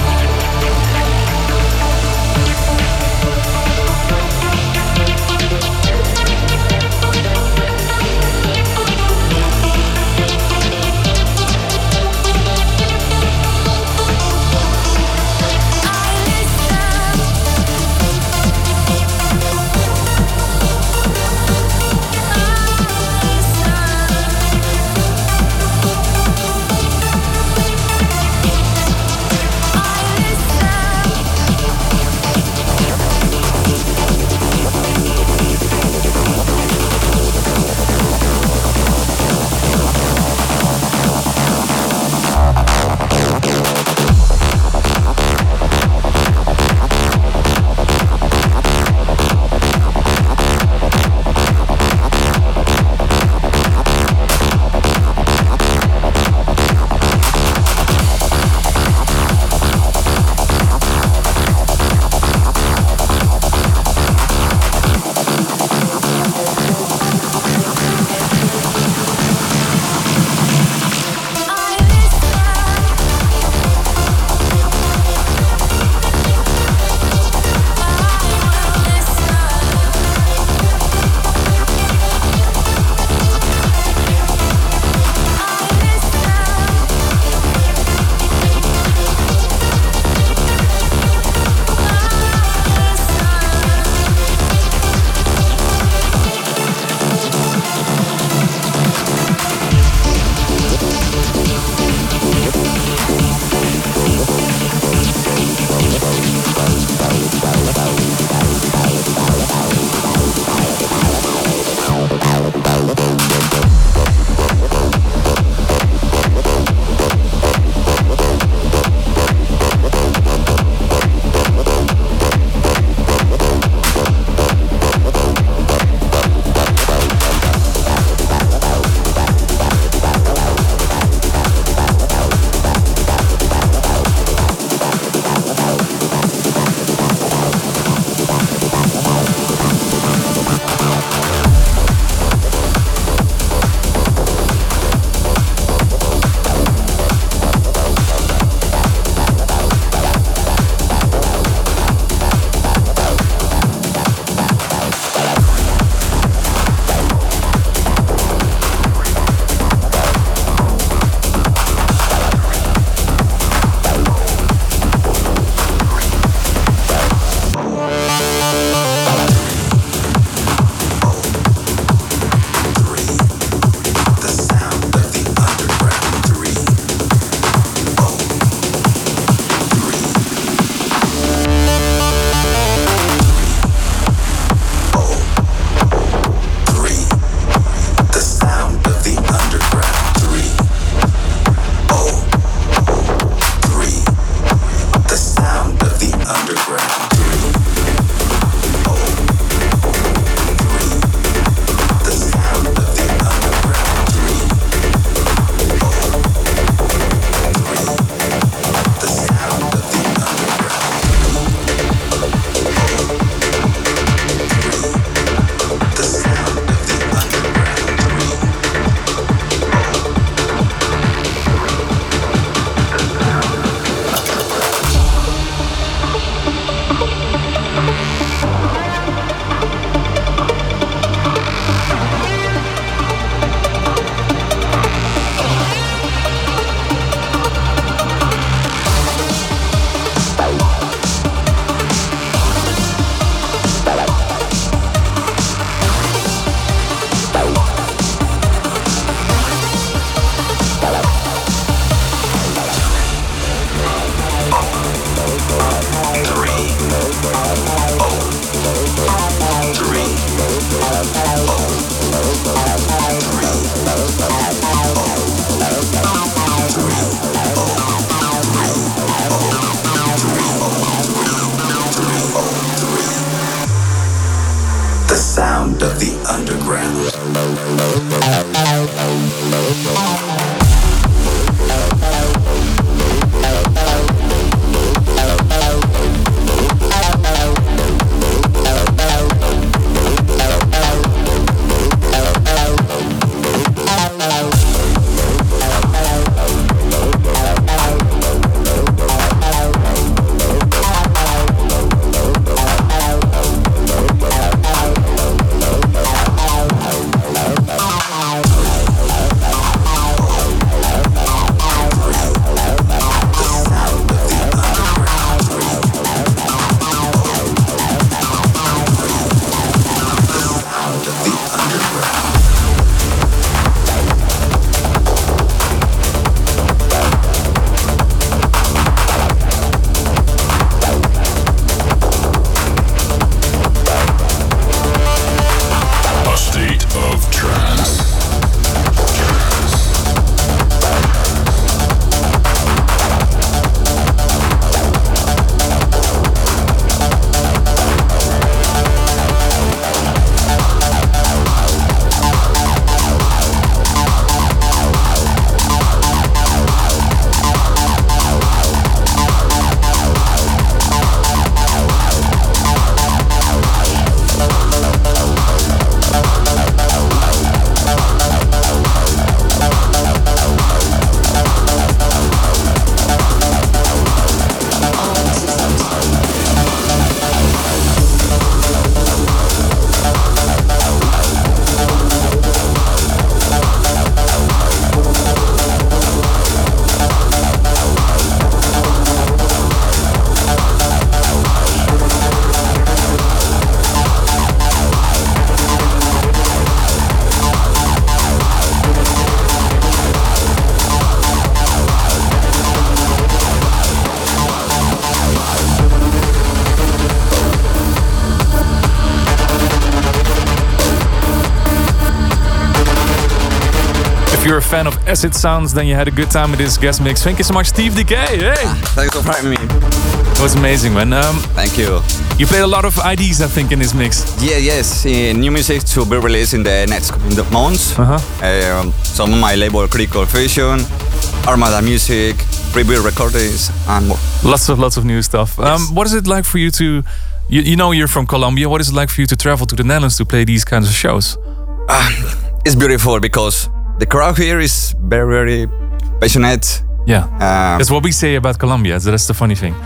you're a fan of acid sounds, then you had a good time with this guest mix. Thank you so much, Steve Decay. Hey, ah, thanks for having me. It was amazing, man. Um, Thank you. You played a lot of I Ds, I think, in this mix. Yeah, yes. Uh, new music to be released in the next in the months. Uh-huh. Um, some of my label, Critical Fusion, Armada Music, Rebuild Recordings, and more. Lots of lots of new stuff. Yes. Um, what is it like for you to? You, you know, you're from Colombia. What is it like for you to travel to the Netherlands to play these kinds of shows? Uh, it's beautiful because the crowd here is very, very passionate. Yeah, um, that's what we say about Colombia. So that's the funny thing.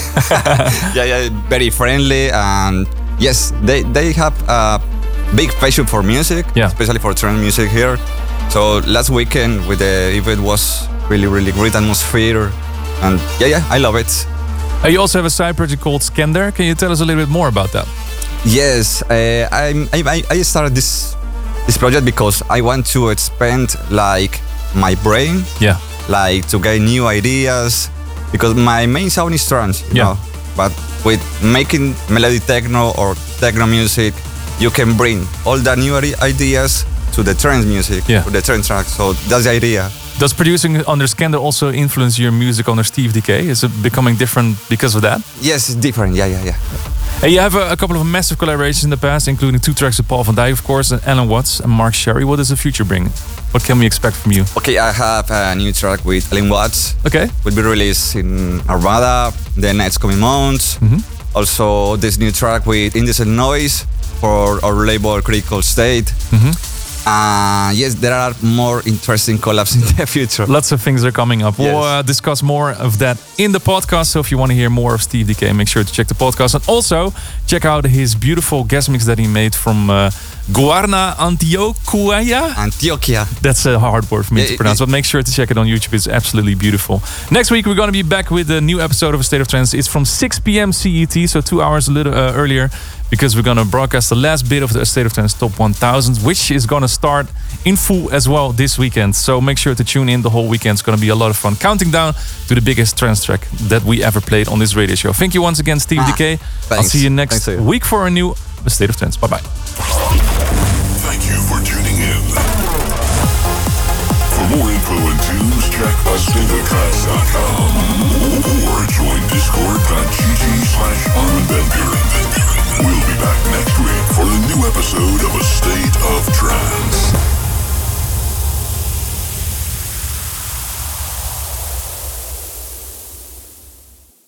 yeah, yeah, very friendly, and yes, they they have a big passion for music, yeah. especially for trance music here. So last weekend with the event was really, really great atmosphere, and yeah, yeah, I love it. Uh, you also have a side project called Skender. Can you tell us a little bit more about that? Yes, uh, I, I I started this this project because I want to expand like my brain. Yeah. Like to get new ideas, because my main sound is trance, you yeah. know. But with making melody techno or techno music, you can bring all the new ideas to the trance music, yeah. to the trance track. So that's the idea. Does producing under Skender also influence your music under Steve Decay? Is it becoming different because of that? Yes, it's different. Yeah, yeah, yeah. Hey, you have a, a couple of massive collaborations in the past, including two tracks with Paul van Dyk, of course, and Alan Watts and Mark Sherry. What does the future bring? What can we expect from you? Okay, I have a new track with Alan Watts. Okay. Will be released in Armada the next coming months. Mm-hmm. Also, this new track with Indecent Noise for our label Critical State. Mm-hmm. Uh, yes, there are more interesting collabs in the future. Lots of things are coming up. Yes. We'll uh, discuss more of that in the podcast. So if you want to hear more of Steve Decay, make sure to check the podcast. And also check out his beautiful guest mix that he made from uh, Guarna Antioquia. Antioquia. That's a hard word for me yeah, to pronounce, it, but make sure to check it on YouTube. It's absolutely beautiful. Next week, we're going to be back with a new episode of A State of Trance. It's from six p.m. C E T, so two hours a little uh, earlier, because we're going to broadcast the last bit of the A State of Trance Top one thousand, which is going to start in full as well this weekend. So make sure to tune in the whole weekend. It's going to be a lot of fun. Counting down to the biggest trance track that we ever played on this radio show. Thank you once again, Steve ah, Decay. Thanks. I'll see you next you. week for a new A State of Trance. Bye-bye. Thank you for tuning in. For more info and tunes, check us